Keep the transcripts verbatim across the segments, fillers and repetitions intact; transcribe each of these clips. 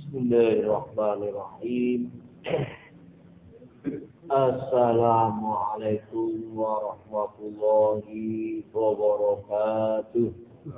Bismillahirrahmanirrahim. Assalamualaikum warahmatullahi wabarakatuh.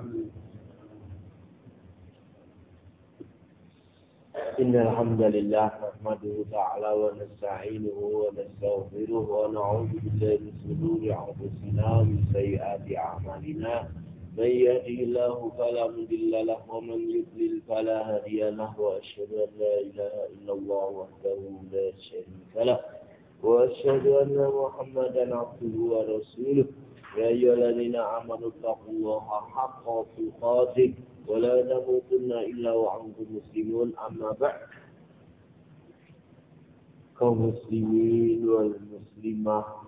Innal hamdalillah nahmaduhu ta'ala wa nasta'inuhu wa nastaghfiruh wa na'udzu billahi min shururi anfusina wa min sayyiati a'malina. من يهده الله فلا مضل له ومن يضلل فلا هادي له واشهد ان لا اله الا الله وحده لا شريك له واشهد ان محمدا عبده ورسوله يا ايها الذين امنوا اتقوا الله حق تقاته ولا تموتن الا وانتم مسلمون اما بعد. Kaum muslimin wal muslimah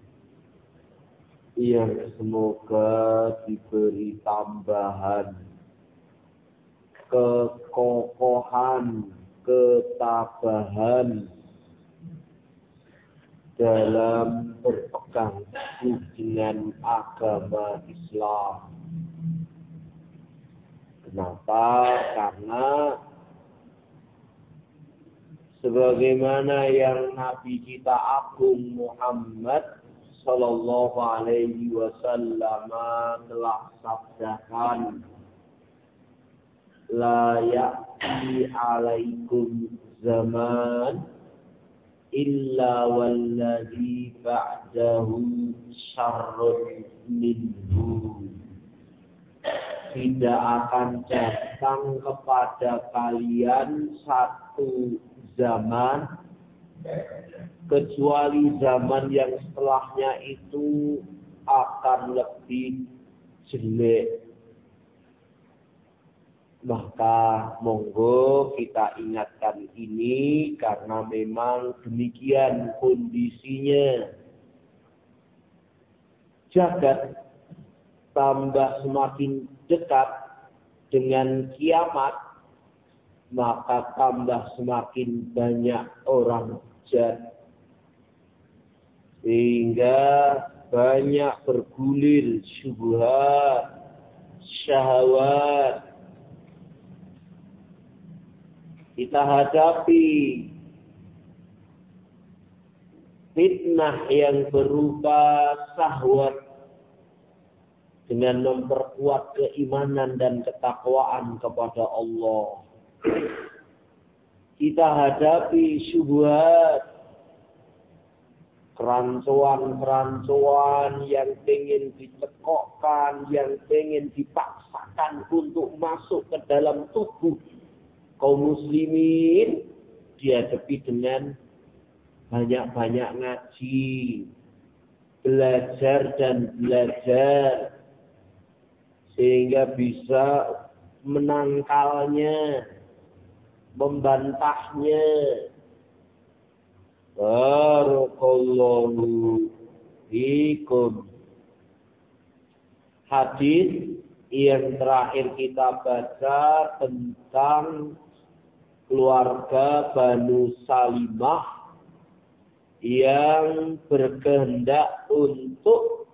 yang semoga diberi tambahan kekokohan, ketabahan dalam berpegang teguh dengan agama Islam. Kenapa? Karena sebagaimana yang Nabi kita Agung Muhammad Sallallahu alaihi wasallam telah sabdakan, la ya'ti alaikum zaman illa walladhi ba'dahu syarrun minhu. Tidak akan datang kepada kalian satu zaman kecuali zaman yang setelahnya itu akan lebih jelek. Maka monggo kita ingatkan ini karena memang demikian kondisinya. Jagat tambah semakin dekat dengan kiamat, maka tambah semakin banyak orang jahat. Sehingga banyak bergulir syubhat, syahwat. Kita hadapi fitnah yang berupa syahwat dengan memperkuat keimanan dan ketakwaan kepada Allah. Kita hadapi syubhat, kerancuan-kerancuan yang ingin dicekokkan, yang ingin dipaksakan untuk masuk ke dalam tubuh kaum muslimin, dihadapi dengan banyak-banyak ngaji, belajar dan belajar, sehingga bisa menangkalnya, membantahnya. Barakallahu fikum. Hadis yang terakhir kita baca tentang keluarga Banu Salimah yang berkehendak untuk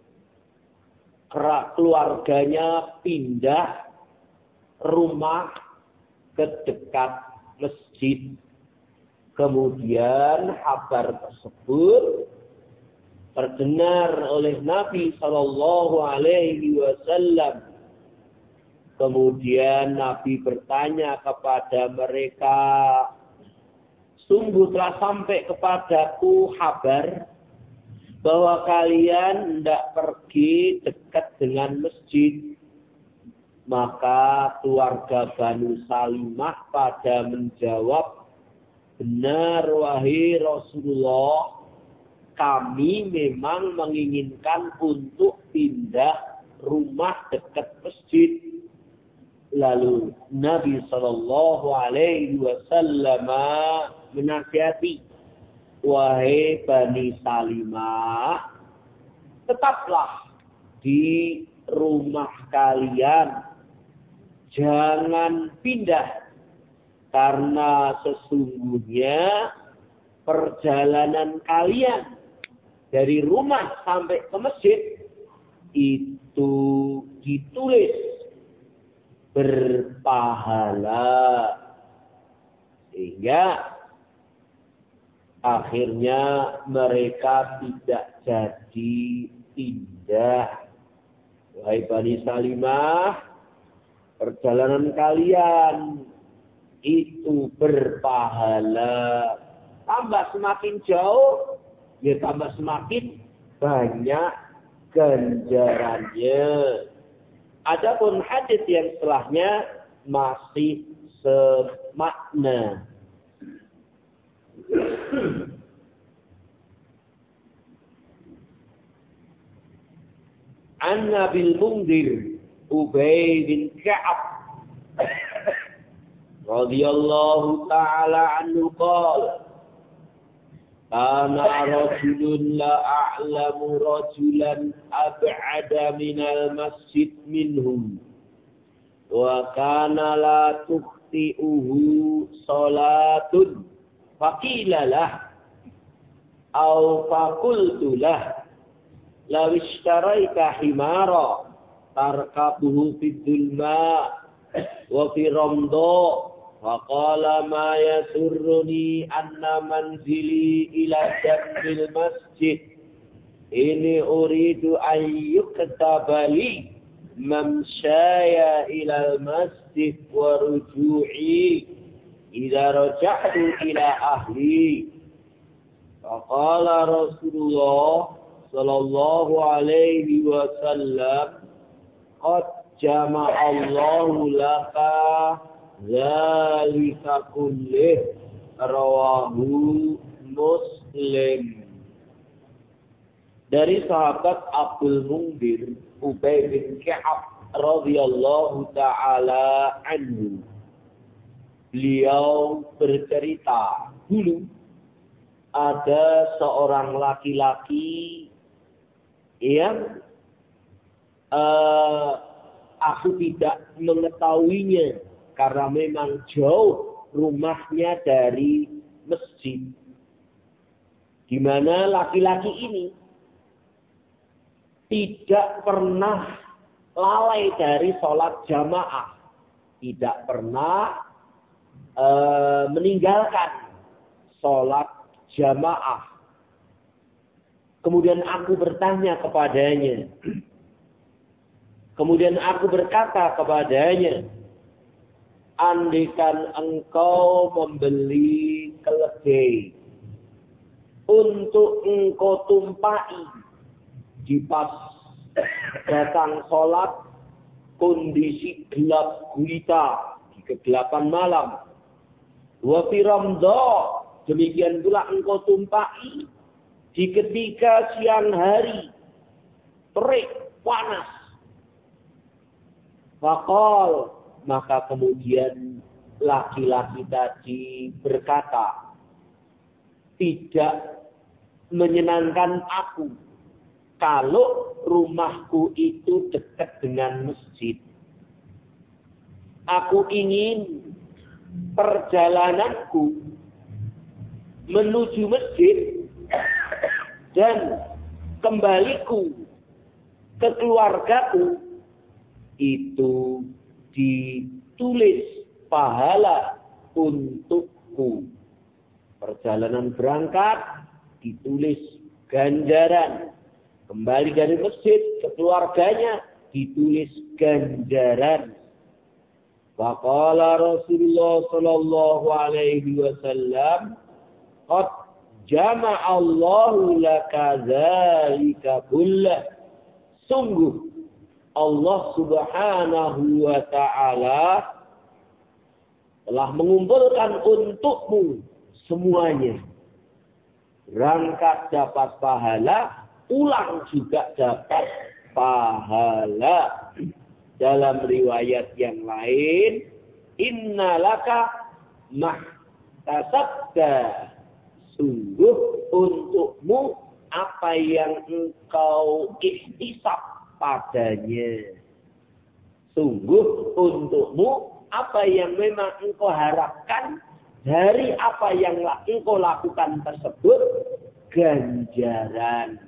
keluarganya pindah rumah ke dekat masjid. Kemudian kabar tersebut terdengar oleh Nabi Sallallahu Alaihi Wasallam. Kemudian Nabi bertanya kepada mereka, sungguh telah sampai kepadaku kabar bahwa kalian hendak pergi dekat dengan masjid. Maka keluarga Banu Salimah pada menjawab, benar wahai Rasulullah, kami memang menginginkan untuk pindah rumah dekat masjid. Lalu Nabi Sallallahu Alaihi Wasallam menasihati, wahai Bani Salimah, tetaplah di rumah kalian, jangan pindah. Karena sesungguhnya perjalanan kalian dari rumah sampai ke masjid itu ditulis berpahala. Sehingga akhirnya mereka tidak jadi pindah. Wahai Bani Salimah, perjalanan kalian itu berpahala. Tambah semakin jauh, ya tambah semakin banyak ganjarannya. Adapun hadis yang setelahnya masih semakna. An Nabil Mundhir Ubay bin Ka'ab radhiyallahu ta'ala anhu qala ana rajulun la a'lamu rajulan ab'ada minal masjid minhum wa kana la tukhti'uhu salatun faqila lah aw faqultu lah law ishtaraita himara tarkabuhu fid dulma wa fi ramda wa qala ma yasurruni anna manzili ila jambil masjid ini uridu an yuktaba li mamshaya ila al masjid wa ruju'i idza raja'tu ila ahli wa qala Rasulullah sallallahu alaihi wasallam qad jama'allahu laka zalika kullih rawahu Muslim. Dari sahabat Abdul Mundhir Ubay bin Ka'ab radhiyallahu taala anhu, beliau bercerita, dulu ada seorang laki-laki yang uh, aku tidak mengetahuinya karena memang jauh rumahnya dari masjid. Di mana laki-laki ini tidak pernah lalai dari sholat jamaah, tidak pernah uh, meninggalkan sholat jamaah. Kemudian aku bertanya kepadanya. Kemudian aku berkata kepadanya, andaikan engkau membeli keledai untuk engkau tumpai di pas datang sholat kondisi gelap gulita di kegelapan malam. Wa fi ramdha, demikian pula engkau tumpai di ketika siang hari, terik, panas. Faqal, maka kemudian laki-laki tadi berkata, tidak menyenangkan aku kalau rumahku itu dekat dengan masjid. Aku ingin perjalananku menuju masjid dan kembaliku ke keluargaku itu ditulis pahala untukku. Perjalanan berangkat ditulis ganjaran, kembali dari masjid ke keluarganya ditulis ganjaran. Faqala Rasulullah sallallahu alaihi wasallam, qad jama'allahu laka dzalika kullah. Sungguh Allah Subhanahu wa taala telah mengumpulkan untukmu semuanya. Berangkat dapat pahala, pulang juga dapat pahala. Dalam riwayat yang lain, innalaka mahtasabta, sungguh untukmu apa yang engkau ihtisab padanya. Sungguh untukmu apa yang memang engkau harapkan dari apa yang engkau lakukan tersebut, ganjaran.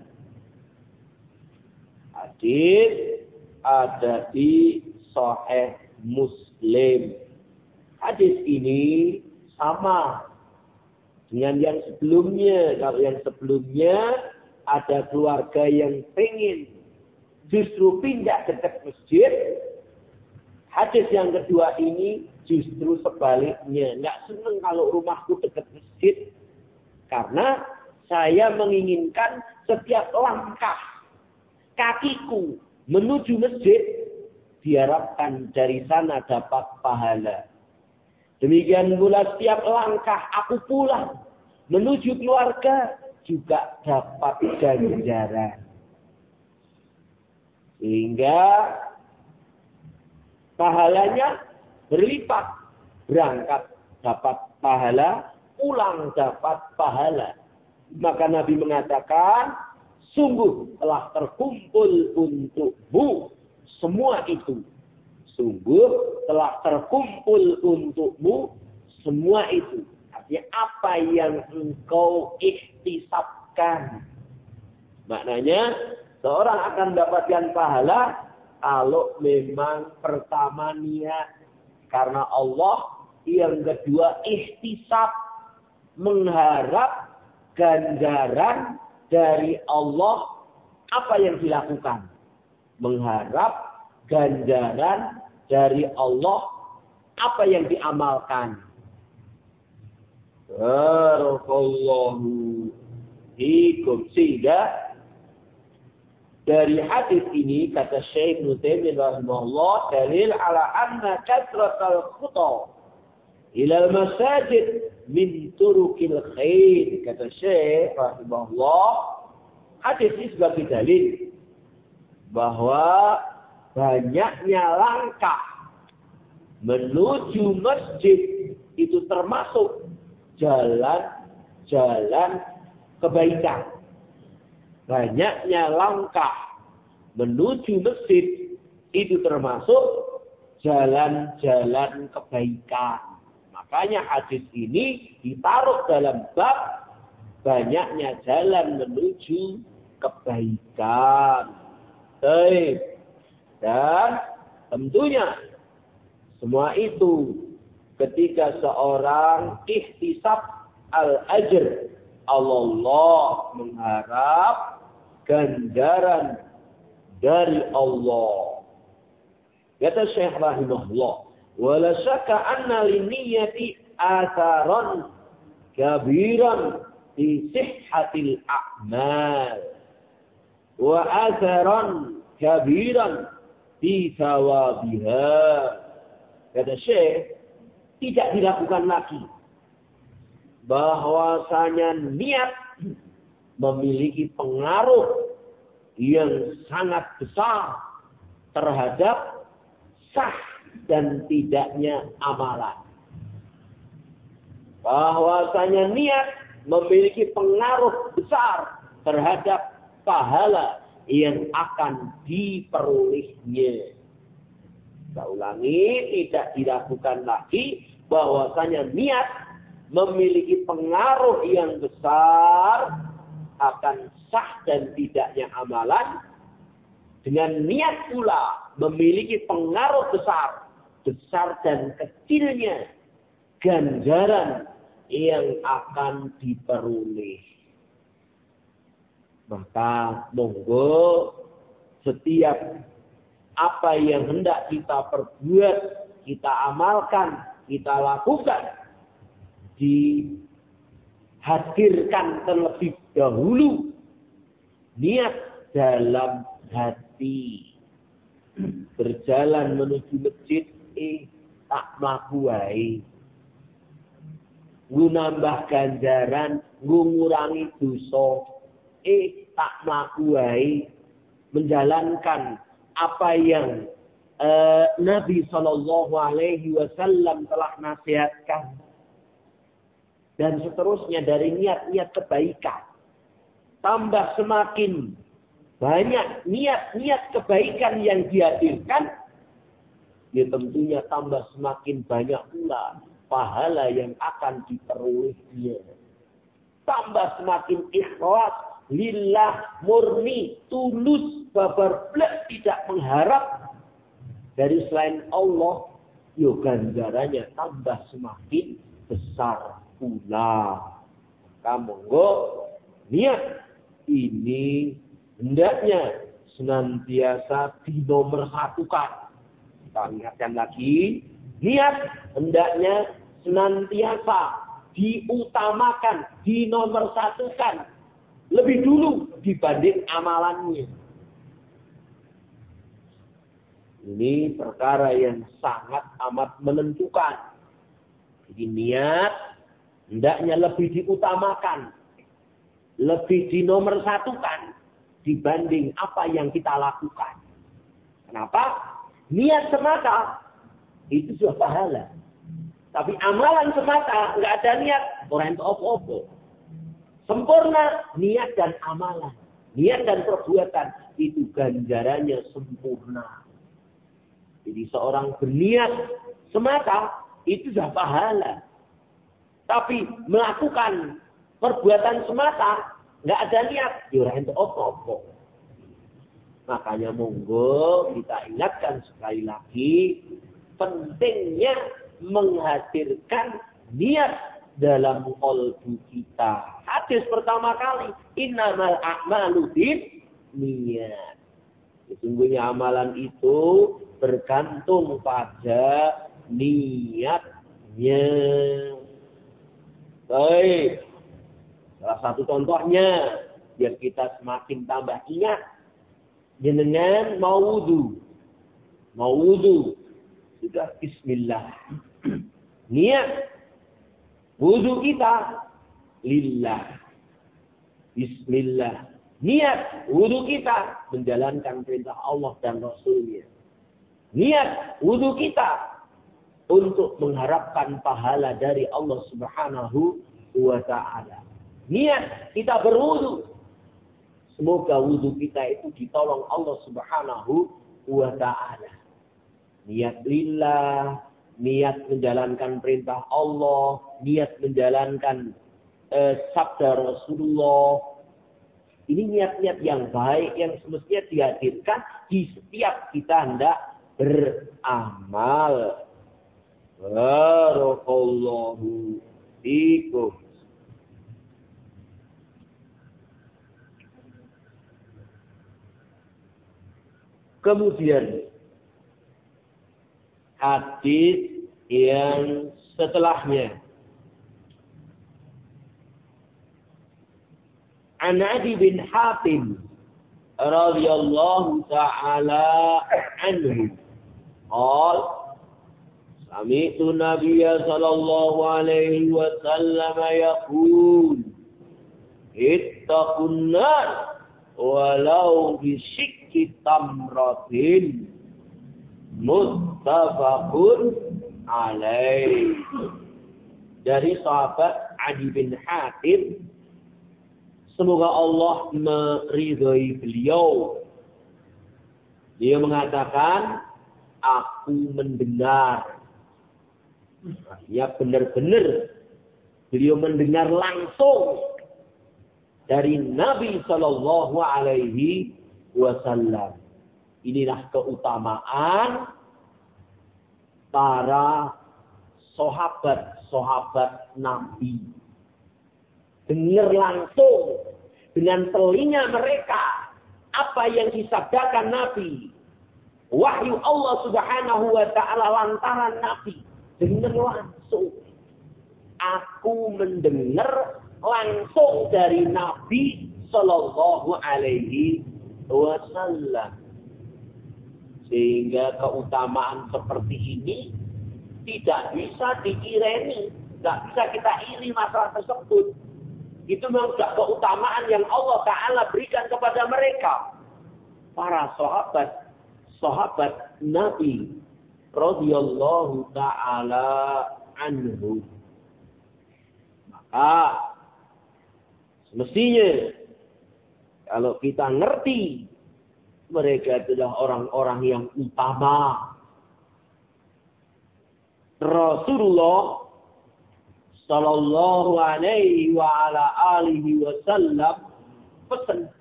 Hadis ada di Sahih Muslim. Hadis ini sama dengan yang sebelumnya. Kalau yang sebelumnya ada keluarga yang pengen justru pindah dekat masjid, hadis yang kedua ini justru sebaliknya. Nggak senang kalau rumahku dekat masjid, karena saya menginginkan setiap langkah kakiku menuju masjid diharapkan dari sana dapat pahala. Demikian pula setiap langkah aku pulang menuju keluarga juga dapat ganjaran. Sehingga pahalanya berlipat. Berangkat dapat pahala, pulang dapat pahala. Maka Nabi mengatakan, sungguh telah terkumpul untukmu semua itu. Sungguh telah terkumpul untukmu semua itu. Artinya apa yang engkau ihtisabkan. Maknanya seorang akan mendapatkan pahala kalau memang pertama niat karena Allah, yang kedua ihtisab, mengharap ganjaran dari Allah. Apa yang dilakukan? Mengharap ganjaran dari Allah, apa yang diamalkan. Barakallahu fikum. Sehingga dari hadis ini kata Syekh Ibnu Taimiyah rahimahullah, dalil ala anna kathratal khuta ila al-masajid min turukil khair. Kata Syekh rahimahullah, hadis ini sebagai dalil bahwa banyaknya langkah menuju masjid itu termasuk jalan-jalan kebaikan. Banyaknya langkah menuju masjid itu termasuk jalan-jalan kebaikan. Makanya hadis ini ditaruh dalam bab banyaknya jalan menuju kebaikan. Baik. Dan tentunya semua itu ketika seorang ihtisab al-ajr, Allah mengharap ganjaran dari Allah. Kata Syekh rahimahullah, wala syakka anna linniyati atharan kabiran fi sihhatil a'mal wa atharan kabiran fi thawabiha. Kata Syekh, tidak diragukan lagi bahwasanya niat memiliki pengaruh yang sangat besar terhadap sah dan tidaknya amalan. Bahwasanya niat memiliki pengaruh besar terhadap pahala yang akan diperolehnya. Saya ulangi, tidak diragukan lagi bahwasanya niat memiliki pengaruh yang besar akan sah dan tidaknya amalan. Dengan niat pula memiliki pengaruh besar, besar dan kecilnya ganjaran yang akan diperoleh. Maka monggo setiap apa yang hendak kita perbuat, kita amalkan, kita lakukan, dihadirkan terlebih dahulu niat dalam hati. Berjalan menuju masjid, eh tak mlaku wae. Ngu nambah ganjaran, ngu ngurangi dosa, eh tak mlaku wae. Menjalankan apa yang uh, Nabi Shallallahu Alaihi Wasallam telah nasihatkan, dan seterusnya dari niat-niat kebaikan. Tambah semakin banyak niat-niat kebaikan yang dihadirkan, ya tentunya tambah semakin banyak pula pahala yang akan diperolehnya. Tambah semakin ikhlas, lillah, murni, tulus, babar blek, tidak mengharap dari selain Allah, yo ganjarannya tambah semakin besar pula. Kamu monggo niat ini hendaknya senantiasa dinomorsatukan. Kita ingatkan lagi, niat hendaknya senantiasa diutamakan, dinomorsatukan lebih dulu dibanding amalannya. Ini perkara yang sangat amat menentukan. Jadi niat hendaknya lebih diutamakan, lebih dinomorsatukan dibanding apa yang kita lakukan. Kenapa? Niat semata itu sudah pahala. Tapi amalan semata nggak ada niat, orang itu apa-apa. Sempurna niat dan amalan, niat dan perbuatan itu ganjarannya sempurna. Jadi seorang berniat semata itu sudah pahala. Tapi melakukan perbuatan semata nggak ada niat, ya orang itu apa-apa. Makanya monggo kita ingatkan sekali lagi pentingnya menghadirkan niat dalam qalbu kita. Hadis pertama kali, innamal a'malu binniyat. Sesungguhnya amalan itu bergantung pada niatnya. Baik. Salah satu contohnya, biar kita semakin tambah ingat. Jenengan mau wudu. Mau wudu. Sudah bismillah. Niat. Wudu kita. Lillah. Bismillah. Niat. Wudu kita. Menjalankan perintah Allah dan Rasulnya. Niat. Wudu kita. Untuk mengharapkan pahala dari Allah Subhanahu wa ta'ala. Niat. Kita berwudu. Semoga wudu kita itu ditolong Allah Subhanahu wa ta'ala. Niat lillah, niat menjalankan perintah Allah, niat menjalankan eh, sabda Rasulullah. Ini niat-niat yang baik yang semestinya dihadirkan di setiap kita hendak beramal. Barakallahu fikum. Kemudian hadis yang setelahnya. An Adi bin Hatim radhiyallahu ta'ala anhu. Qal sami'tu Nabiyya sallallahu alaihi wasallam yaqul ittaqun nar walau bisyikki tamratin muttafaqun alaih. Dari sahabat Adi bin Hatim, semoga Allah meridhai beliau. Dia mengatakan, aku mendengar. Ya benar-benar beliau mendengar langsung dari Nabi Shallallahu Alaihi Wasallam. Inilah keutamaan para sahabat-sahabat Nabi. Dengar langsung dengan telinga mereka apa yang disabdakan Nabi. Wahyu Allah Subhanahu wa ta'ala lantaran Nabi. Dengar langsung. Aku mendengar langsung dari Nabi Sallallahu Alaihi Wasallam. Sehingga keutamaan seperti ini tidak bisa diireni. Tidak bisa kita iri masalah tersebut. Itu memang keutamaan yang Allah Ta'ala berikan kepada mereka. Para sahabat. Sahabat Nabi. Radhiyallahu Ta'ala anhu. Maka semestinya kalau kita ngerti mereka adalah orang-orang yang utama. Rasulullah sallallahu alaihi wa ala alihi wasallam pesan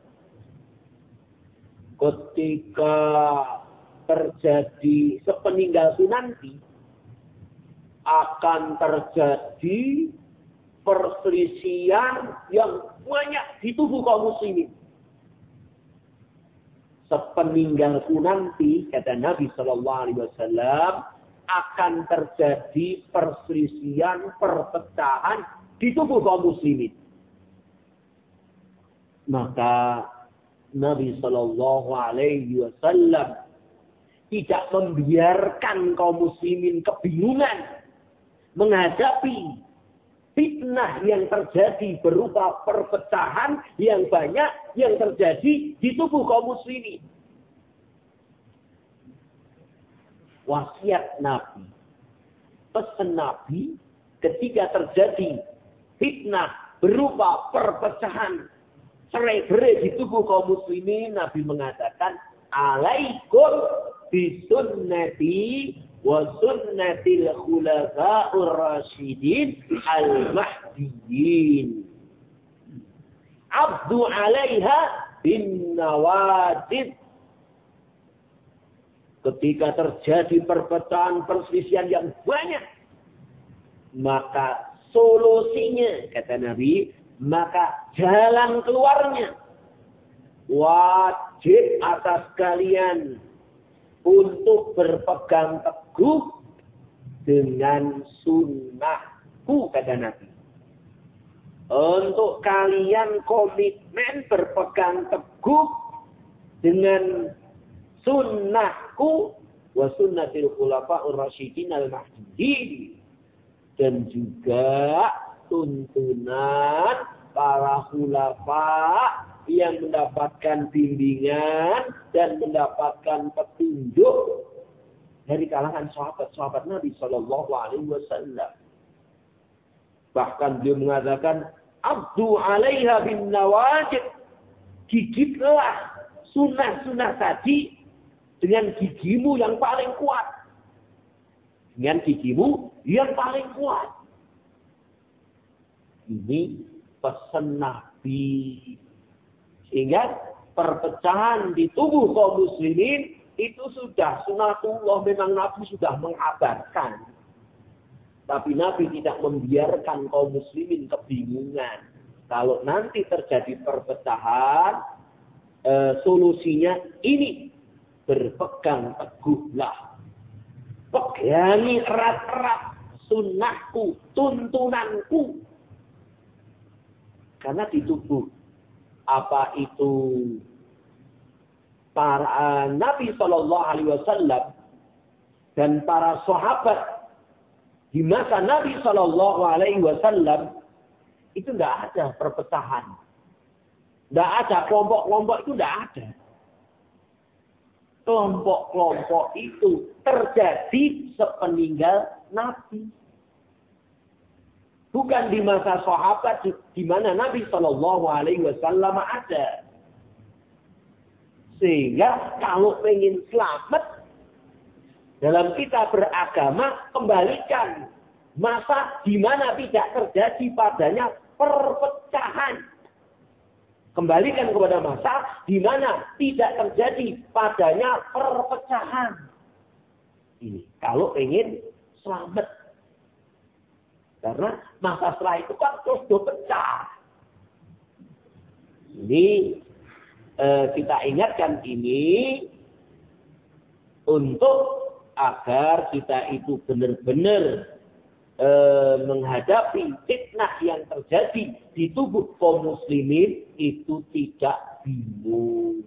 ketika terjadi sepeninggalku nanti, akan terjadi perselisihan yang banyak di tubuh kaum muslimin. Sepeninggalku nanti, kata Nabi Shallallahu Alaihi Wasallam, akan terjadi perselisihan, perpecahan di tubuh kaum muslimin. Maka Nabi Shallallahu Alaihi Wasallam tidak membiarkan kaum muslimin kebingungan menghadapi fitnah yang terjadi berupa perpecahan yang banyak yang terjadi di tubuh kaum muslimin. Wasiat Nabi, pesan Nabi ketika terjadi fitnah berupa perpecahan cerai-berai di tubuh kaum muslimin, Nabi mengatakan, alaikum bisunnati wa sunnatil khulafa'ur rasyidin al-mahdiyyin. Abdu 'alaiha bin nawajid. Ketika terjadi perpecahan perselisihan yang banyak, maka solusinya, kata Nabi, maka jalan keluarnya wajib atas kalian untuk berpegang teguh dengan sunnahku, kata Nabi. Untuk kalian komitmen berpegang teguh dengan sunnahku wa sunnatil khulafa'ur rasyidin al-mahdiyyin, dan juga tuntunan para khulafa yang mendapatkan bimbingan dan mendapatkan petunjuk dari kalangan sahabat-sahabat Nabi Shallallahu Alaihi Wasallam. Bahkan beliau mengatakan, abdu 'alaiha bin nawajid, gigitlah sunnah-sunnah tadi dengan gigimu yang paling kuat. Dengan gigimu yang paling kuat. Ini pesan Nabi. Sehingga perpecahan di tubuh kaum muslimin itu sudah sunatullah, memang Nabi sudah mengabarkan. Tapi Nabi tidak membiarkan kaum muslimin kebingungan. Kalau nanti terjadi perpecahan, e, solusinya ini, berpegang teguhlah. Pegangi erat-erat sunnahku, tuntunanku. Karena di tubuh apa itu para Nabi Shallallahu Alaihi Wasallam dan para sahabat di masa Nabi Shallallahu Alaihi Wasallam itu tidak ada perpecahan, tidak ada kelompok-kelompok, itu tidak ada. Kelompok-kelompok itu terjadi sepeninggal Nabi. Bukan di masa sahabat di mana Nabi Shallallahu Alaihi Wasallam ada. Sehingga kalau ingin selamat dalam kita beragama, kembalikan masa di mana tidak terjadi padanya perpecahan. Kembalikan kepada masa di mana tidak terjadi padanya perpecahan. Ini kalau ingin selamat. Karena masa setelah itu kan terus pecah. Ini eh, kita ingatkan ini untuk agar kita itu benar-benar eh, menghadapi fitnah yang terjadi di tubuh kaum muslimin itu tidak bingung.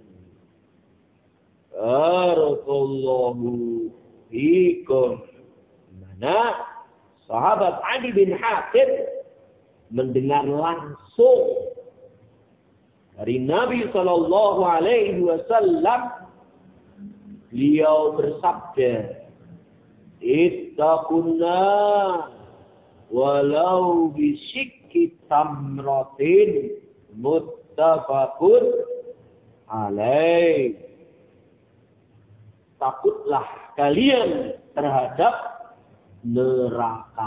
Barakallahu fikum. Mana sahabat Ali bin Hatim mendengar langsung dari Nabi Shallallahu Alaihi Wasallam, beliau bersabda, "Ittaqunna walau bisyikki tamratin muttafaqun alaih." Takutlah kalian terhadap neraka.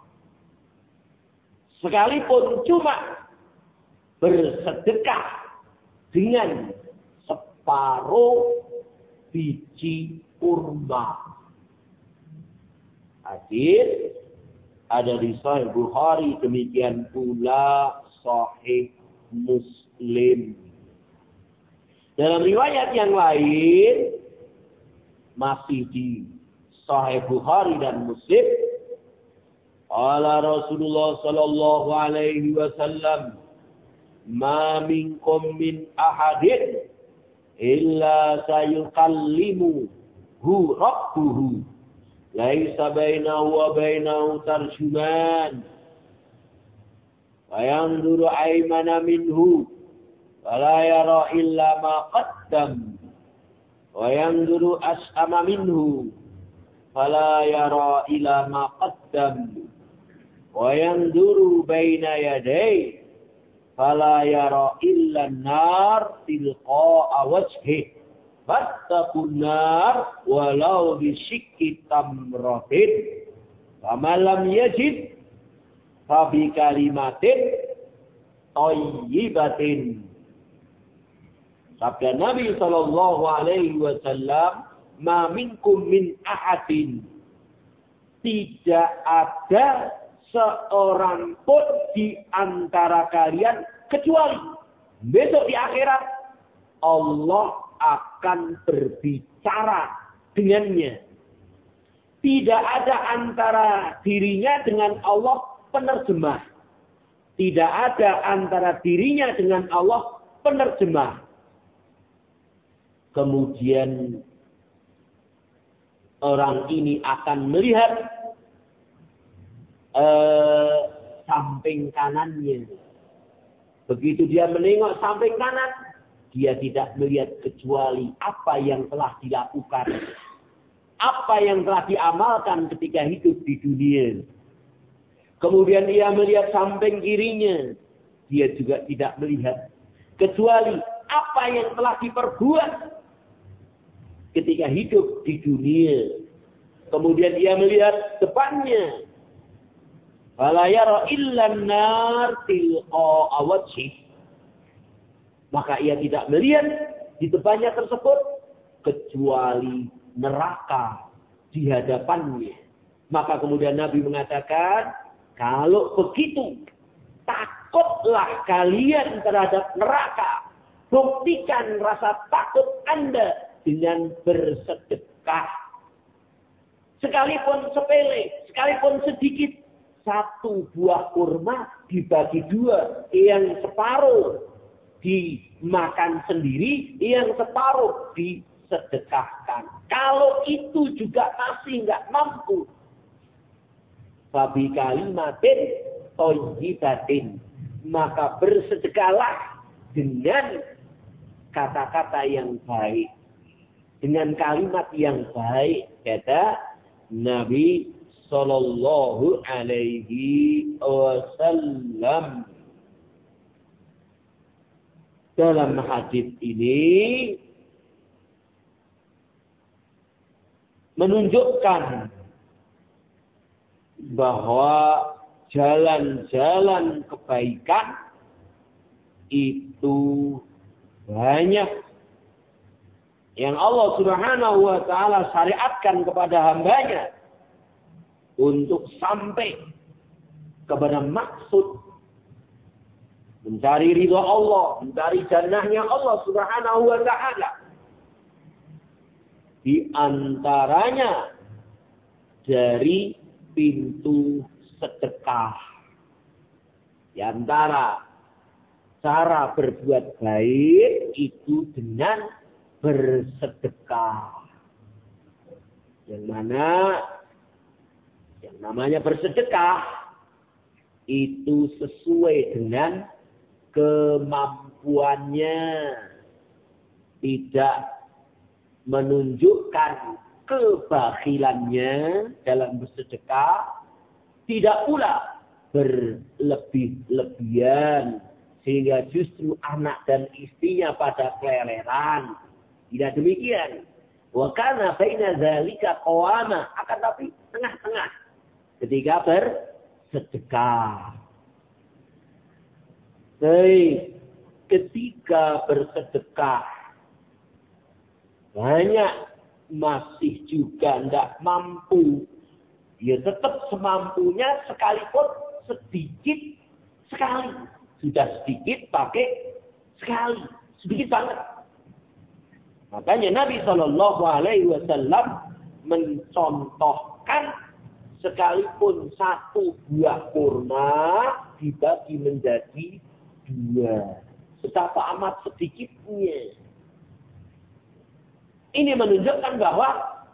Sekalipun cuma bersedekah dengan separuh biji kurma. Hadis ada di Sahih Bukhari, demikian pula Sahih Muslim. Dalam riwayat yang lain masih di Sahih Bukhari dan Muslim, qala Rasulullah sallallahu alaihi wasallam, ma minkum min ahadin illa sayukallimu hu rabbuhu laisa bainahu wa bainahu tarjuman wa yanzuru aymana minhu wala yara illa ma qaddam wa yanzuru as'ama minhu fala yara illa ma qaddam wa yanzuru baina yadayhi fala yara illa an-nar tilqa'a wajhihi fattaqun nar walau bisyikki tamratin faman lam yajid fa bi kalimatin thayyibatin. Sabda Nabi sallallahu alaihi wasallam, ma minkum min ahadin, tidak ada seorang pun di antara kalian kecuali besok di akhirat Allah akan berbicara dengannya. Tidak ada antara dirinya dengan Allah penerjemah. Tidak ada antara dirinya dengan Allah penerjemah. Kemudian orang ini akan melihat eh, samping kanannya. Begitu dia menengok samping kanan, dia tidak melihat kecuali apa yang telah dilakukan. Apa yang telah diamalkan ketika hidup di dunia. Kemudian dia melihat samping kirinya. Dia juga tidak melihat kecuali apa yang telah diperbuat ketika hidup di dunia. Kemudian dia melihat depannya. Fala yara illan nar tilqa'a wajhihi. Maka ia tidak melihat di depannya tersebut kecuali neraka di hadapannya. Maka kemudian Nabi mengatakan, kalau begitu takutlah kalian terhadap neraka. Buktikan rasa takut Anda dengan bersedekah. Sekalipun sepele, sekalipun sedikit. Satu buah kurma dibagi dua, yang separuh dimakan sendiri, yang separuh disedekahkan. Kalau itu juga masih nggak mampu, fabi kalimatin thayyibatin, maka bersedekahlah dengan kata-kata yang baik, dengan kalimat yang baik, kata Nabi sallallahu alaihi wasallam. Dalam hadis ini menunjukkan bahwa jalan-jalan kebaikan itu banyak yang Allah Subhanahu wa taala syariatkan kepada hambanya untuk sampai kepada maksud mencari ridha Allah, mencari jannahnya Allah Subhanahu wa taala. Di antaranya dari pintu sedekah. Di antara cara berbuat baik itu dengan bersedekah. Yang mana yang namanya bersedekah itu sesuai dengan kemampuannya, tidak menunjukkan kebakhilannya dalam bersedekah, tidak pula berlebih-lebihan sehingga justru anak dan istrinya pada keleleran. Tidak demikian. Wa kana baina dzalika qawama, akan tapi tengah-tengah ketika bersedekah. Baik, ketika bersedekah banyak masih juga tidak mampu Ya tetap semampunya sekalipun sedikit sekali. Sudah sedikit pakai sekali. Sedikit banget. Makanya Nabi Shallallahu Alaihi Wasallam mencontohkan sekalipun satu buah kurma dibagi menjadi dua. Betapa amat sedikitnya. Ini menunjukkan bahwa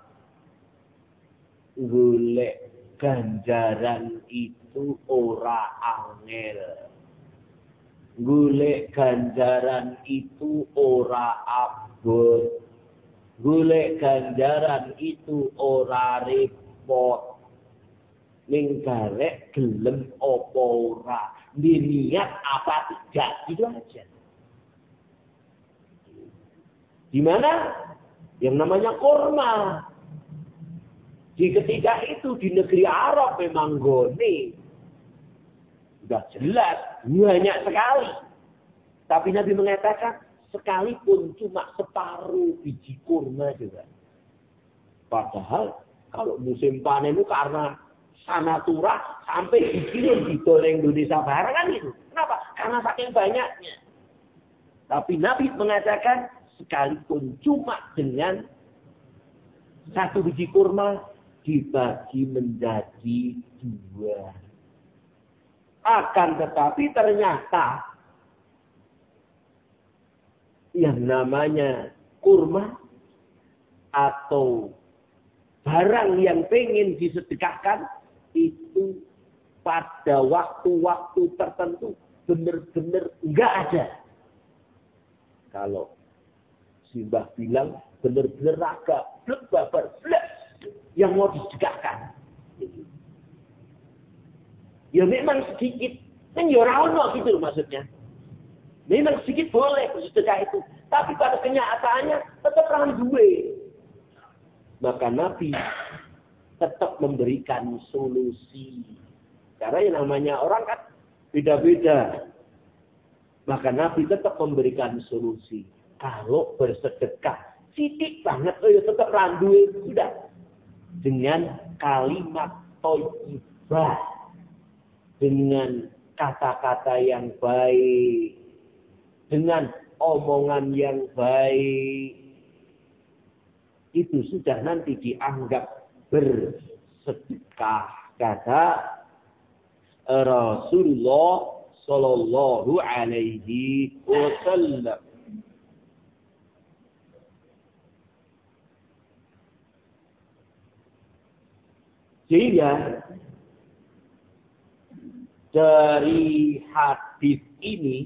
golek ganjaran itu ora angel. Golek ganjaran itu ora abot. Golek ganjaran itu ora repot. Ning garek gelem apa ora, niat apa tidak, itu aja. Di mana yang namanya kurma? Di ketika itu di negeri Arab memang gone. Sudah jelas, banyak sekali. Tapi Nabi mengatakan, sekalipun cuma separuh biji kurma juga. Padahal kalau musim panen itu karena sanatura sampai dikirim di doleng Indonesia barang kan gitu. Kenapa? Karena saking banyaknya. Tapi Nabi mengatakan, sekalipun cuma dengan satu biji kurma dibagi menjadi dua. Akan tetapi ternyata yang namanya kurma atau barang yang pengen disedekahkan itu pada waktu-waktu tertentu benar-benar enggak ada. Kalau Simbah bilang benar-benar raga, blek babar, blek yang mau disedekahkan. Ya memang sedikit, kan ya ora ono gitu maksudnya. Memang sedikit boleh bersedekah itu, tapi pada kenyataannya tetap orang duwe. Maka Nabi tetap memberikan solusi. Karena yang namanya orang kan beda-beda. Maka Nabi tetap memberikan solusi. Kalau bersedekah, sidik banget, oh ya tetap randuin, sudah. Dengan kalimat thayyibah. Dengan kata-kata yang baik. Dengan omongan yang baik. Itu sudah nanti dianggap bersedekah. Kata Rasulullah Sallallahu Alaihi Wasallam. Sehingga dari hadis ini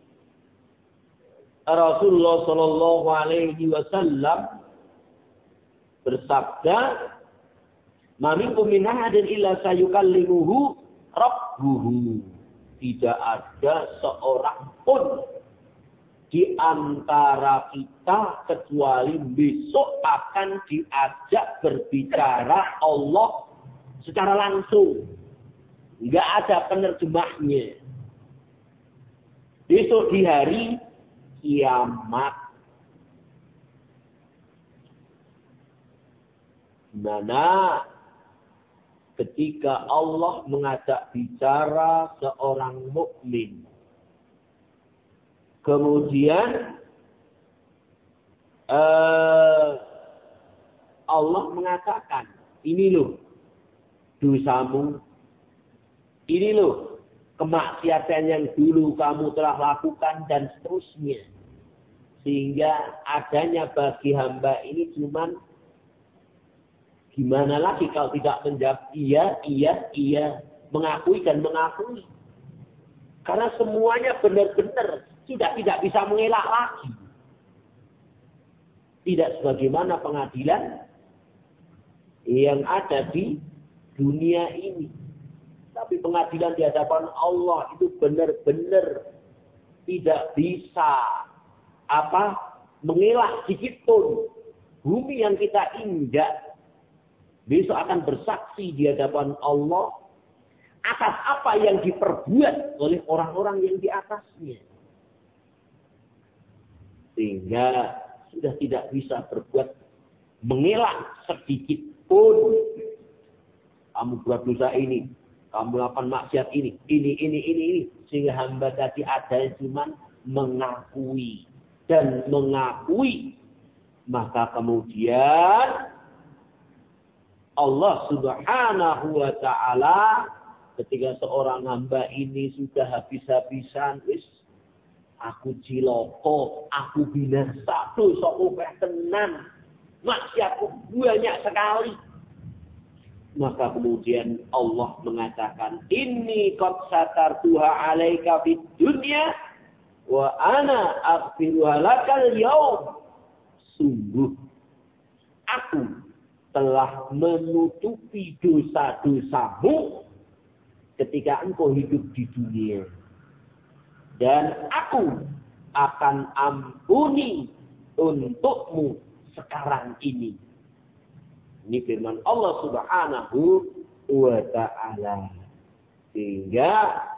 Rasulullah Sallallahu Alaihi Wasallam bersabda, "Ma minkum min ahadin illa sayukallimuhu rabbuhu." Tidak ada seorang pun di antara kita kecuali besok akan diajak berbicara Allah secara langsung. Enggak ada penerjemahnya. Besok di hari kiamat. Di mana ketika Allah mengajak bicara seorang mukmin, kemudian eh, Allah mengatakan, ini loh dosamu, ini loh kemaksiatan yang dulu kamu telah lakukan dan seterusnya. Sehingga adanya bagi hamba ini cuman gimana lagi kalau tidak menjawab iya, iya, iya, mengakui dan mengakui. Karena semuanya benar-benar sudah tidak bisa mengelak lagi. Tidak sebagaimana pengadilan yang ada di dunia ini. Tapi pengadilan di hadapan Allah itu benar-benar tidak bisa apa mengelak sedikit pun. Bumi yang kita injak besok akan bersaksi di hadapan Allah atas apa yang diperbuat oleh orang-orang yang di atasnya. Sehingga sudah tidak bisa berbuat mengelak sedikit pun. kamu buat dosa ini, kamu lakukan maksiat ini, ini, ini, ini, ini. Sehingga hamba tadi ada yang cuma mengakui dan mengakui. Maka kemudian Allah subhanahu wa ta'ala ketika seorang hamba ini sudah habis-habisan, wis, aku ciloko, aku binasa, dosaku tenan, maksiatku banyak sekali. Maka kemudian Allah mengatakan, Inni qad satartuha alaika fid dunya wa ana aghfiruha lakal yaum. Sungguh aku telah menutupi dosa-dosamu ketika engkau hidup di dunia. Dan aku akan ampuni untukmu sekarang ini. Ini firman Allah subhanahu wa ta'ala. Sehingga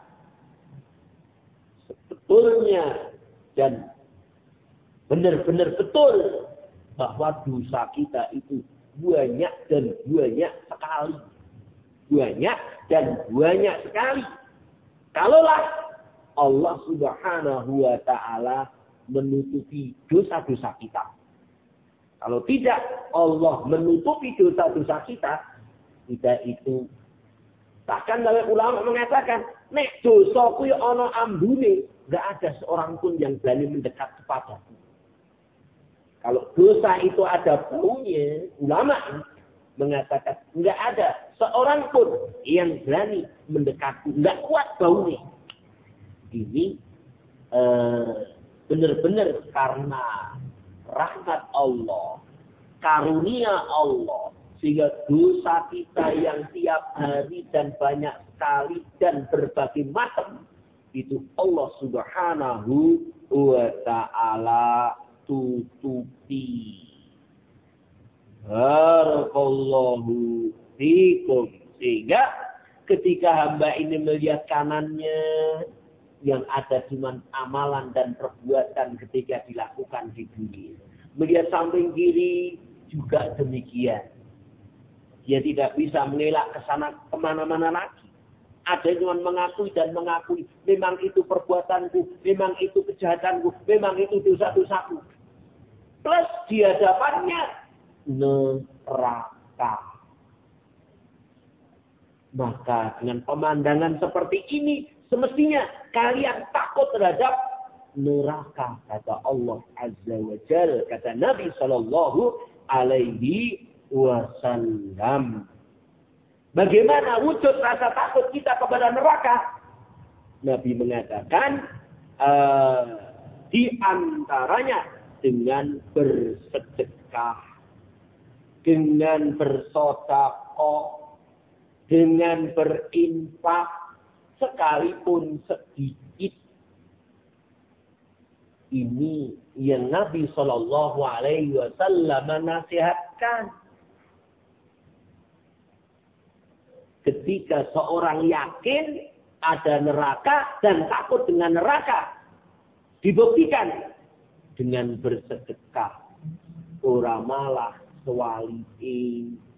sebetulnya dan benar-benar betul bahwa dosa kita itu banyak dan banyak sekali. Banyak dan banyak sekali. Kalaulah Allah subhanahu wa ta'ala menutupi dosa-dosa kita. Kalau tidak Allah menutupi dosa-dosa kita, kita itu bahkan banyak ulama mengatakan, nek dosaku ya ana ambune, enggak ada seorang pun yang berani mendekat kepadaku. Kalau dosa itu ada baunya, ulama mengatakan enggak ada seorang pun yang berani mendekatku, enggak kuat baunya. Ini eh, benar-benar karena rahmat Allah, karunia Allah, sehingga dosa kita yang tiap hari dan banyak sekali dan berbagai macam itu Allah subhanahu wa ta'ala tutupi. Barakallahu fikum. Sehingga ketika hamba ini melihat kanannya, yang ada cuma amalan dan perbuatan ketika dilakukan di dunia. Melihat samping kiri juga demikian. Dia tidak bisa mengelak ke sana kemana-mana lagi. Ada yang cuma mengakui dan mengakui. Memang itu perbuatanku. Memang itu kejahatanku. Memang itu dosa-dosaku. Plus di hadapannya neraka. Maka dengan pemandangan seperti ini, semestinya kalian takut terhadap neraka, kata Allah Azza wa Jalla, kata Nabi Sallallahu Alaihi Wasallam. Bagaimana wujud rasa takut kita kepada neraka? Nabi mengatakan uh, di antaranya dengan bersedekah, dengan bersedekah, dengan berinfak sekalipun sedikit. Ini yang Nabi Shallallahu Alaihi Wasallam menasihatkan. Ketika seorang yakin ada neraka dan takut dengan neraka, dibuktikan dengan bersedekah. Ora malah sewaliin.